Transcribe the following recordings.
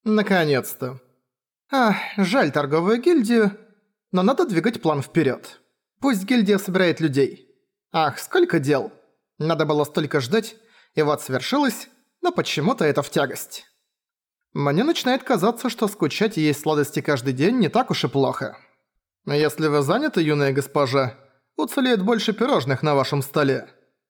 Наконец-то. Жаль торговую гильдию, но надо двигать план вперед. Пусть гильдия собирает людей. Ах, сколько дел. Надо было столько ждать, и вот свершилось, но почему-то это в тягость. Мне начинает казаться, что скучать и есть сладости каждый день не так уж и плохо. Если вы заняты, юная госпожа, уцелеет больше пирожных на вашем столе.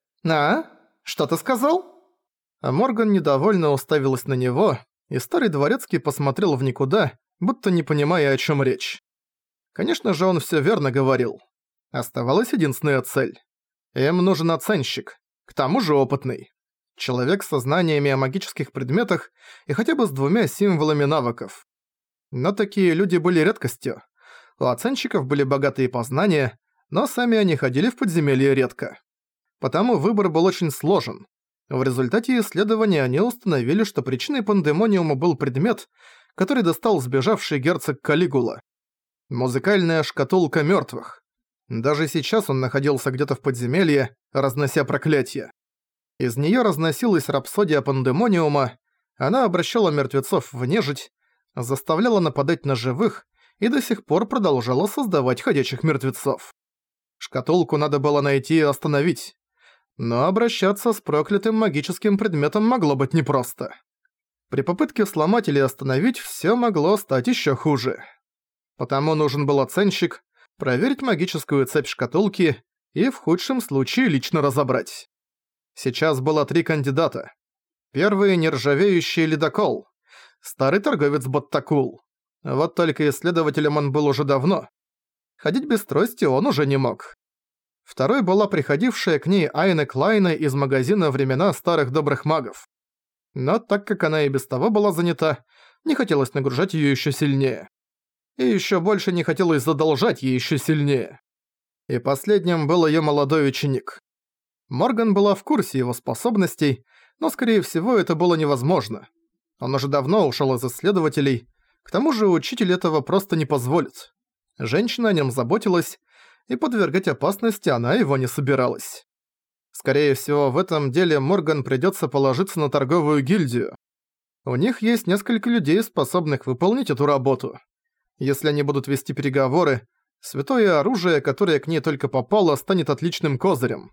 А? Что ты сказал? Морган недовольно уставилась на него, и старый дворецкий посмотрел в никуда, будто не понимая, о чем речь. Конечно же, он все верно говорил. Оставалась единственная цель. Им нужен оценщик, к тому же опытный. Человек со знаниями о магических предметах и хотя бы с 2 символами навыков. Но такие люди были редкостью. У оценщиков были богатые познания, но сами они ходили в подземелье редко. Потому выбор был очень сложен. В результате исследования они установили, что причиной пандемониума был предмет, который достал сбежавший герцог Калигула. Музыкальная шкатулка мёртвых. Даже сейчас он находился где-то в подземелье, разнося проклятия. Из неё разносилась рапсодия пандемониума, она обращала мертвецов в нежить, заставляла нападать на живых и до сих пор продолжала создавать ходячих мертвецов. Шкатулку надо было найти и остановить. Но обращаться с проклятым магическим предметом могло быть непросто. При попытке сломать или остановить всё могло стать ещё хуже. Потому нужен был оценщик, проверить магическую цепь шкатулки и в худшем случае лично разобрать. Сейчас было 3 кандидата. Первый — нержавеющий ледокол, старый торговец Баттакул. Вот только исследователем он был уже давно. Ходить без трости он уже не мог. Второй была приходившая к ней Айна Клайна из магазина «Времена старых добрых магов». Но так как она и без того была занята, не хотелось нагружать её ещё сильнее. И ещё больше не хотелось задолжать ей ещё сильнее. И последним был её молодой ученик. Морган была в курсе его способностей, но, скорее всего, это было невозможно. Он уже давно ушёл из исследователей, к тому же учитель этого просто не позволит. Женщина о нём заботилась, и подвергать опасности она его не собиралась. Скорее всего, в этом деле Морган придётся положиться на торговую гильдию. У них есть несколько людей, способных выполнить эту работу. Если они будут вести переговоры, святое оружие, которое к ней только попало, станет отличным козырем.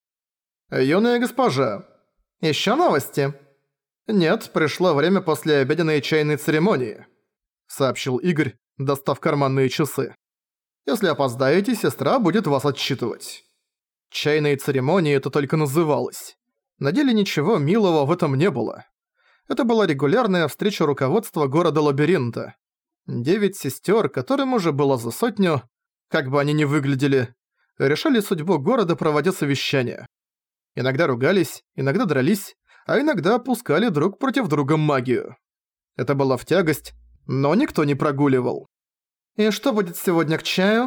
«Юная госпожа, ещё новости?» «Нет, пришло время после обеденной чайной церемонии», — сообщил Игорь, достав карманные часы. «Если опоздаете, сестра будет вас отчитывать». Чайной церемонией это только называлось. На деле ничего милого в этом не было. Это была регулярная встреча руководства города-лабиринта. 9 сестер, которым уже было за 100, как бы они ни выглядели, решали судьбу города, проводя совещания. Иногда ругались, иногда дрались, а иногда пускали друг против друга магию. Это было в тягость, но никто не прогуливал. «И что будет сегодня к чаю?»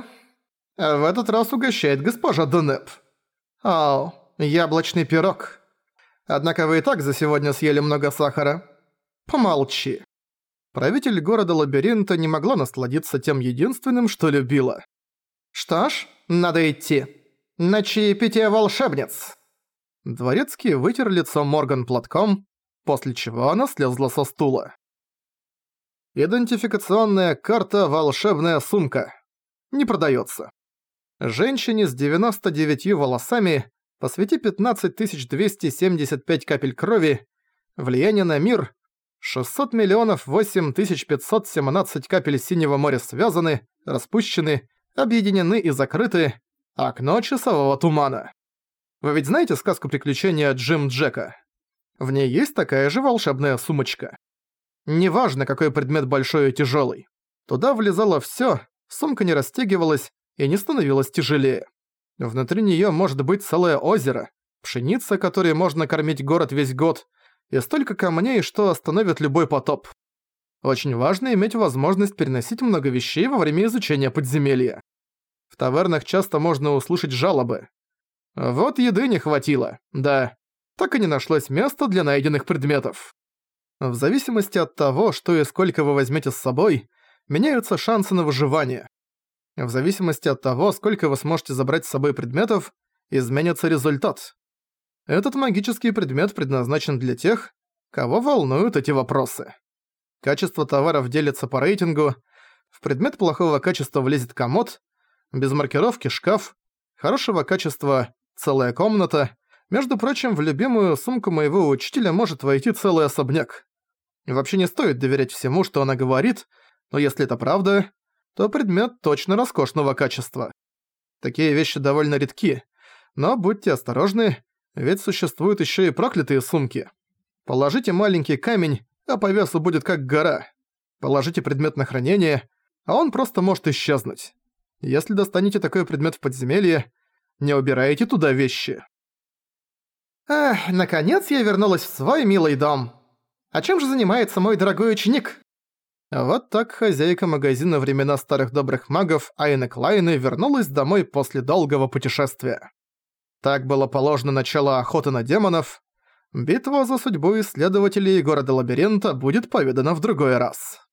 В этот раз угощает госпожа Денеп. «Ау, яблочный пирог. Однако вы и так за сегодня съели много сахара. Помолчи». Правитель города-лабиринта не могла насладиться тем единственным, что любила. «Что ж, надо идти. На чаепитие волшебниц». Дворецкий вытер лицо Морган платком, после чего она слезла со стула. Идентификационная карта «Волшебная сумка». Не продаётся. Женщине с 99 волосами посвяти 15275 капель крови, влияние на мир 600 миллионов 8517 капель синего моря связаны, распущены, объединены и закрыты. Окно часового тумана. Вы ведь знаете сказку «Приключения Джим Джека»? В ней есть такая же волшебная сумочка. Неважно, какой предмет большой и тяжёлый. Туда влезало всё, сумка не растягивалась и не становилась тяжелее. Внутри неё может быть целое озеро, пшеница, которой можно кормить город весь год, и столько камней, что остановит любой потоп. Очень важно иметь возможность переносить много вещей во время изучения подземелья. В тавернах часто можно услышать жалобы. Вот еды не хватило, да. Так и не нашлось места для найденных предметов. В зависимости от того, что и сколько вы возьмете с собой, меняются шансы на выживание. В зависимости от того, сколько вы сможете забрать с собой предметов, изменится результат. Этот магический предмет предназначен для тех, кого волнуют эти вопросы. Качество товаров делится по рейтингу. В предмет плохого качества влезет комод, без маркировки шкаф, хорошего качества целая комната. Между прочим, в любимую сумку моего учителя может войти целый особняк. Вообще не стоит доверять всему, что она говорит, но если это правда, то предмет точно роскошного качества. Такие вещи довольно редки, но будьте осторожны, ведь существуют еще и проклятые сумки. Положите маленький камень, а по весу будет как гора. Положите предмет на хранение, а он просто может исчезнуть. Если достанете такой предмет в подземелье, не убирайте туда вещи. Эх, наконец я вернулась в свой милый дом. А чем же занимается мой дорогой ученик? Вот так хозяйка магазина времена старых добрых магов Айна Клайны вернулась домой после долгого путешествия. Так было положено начало охоты на демонов. Битва за судьбу исследователей города-лабиринта будет поведана в другой раз.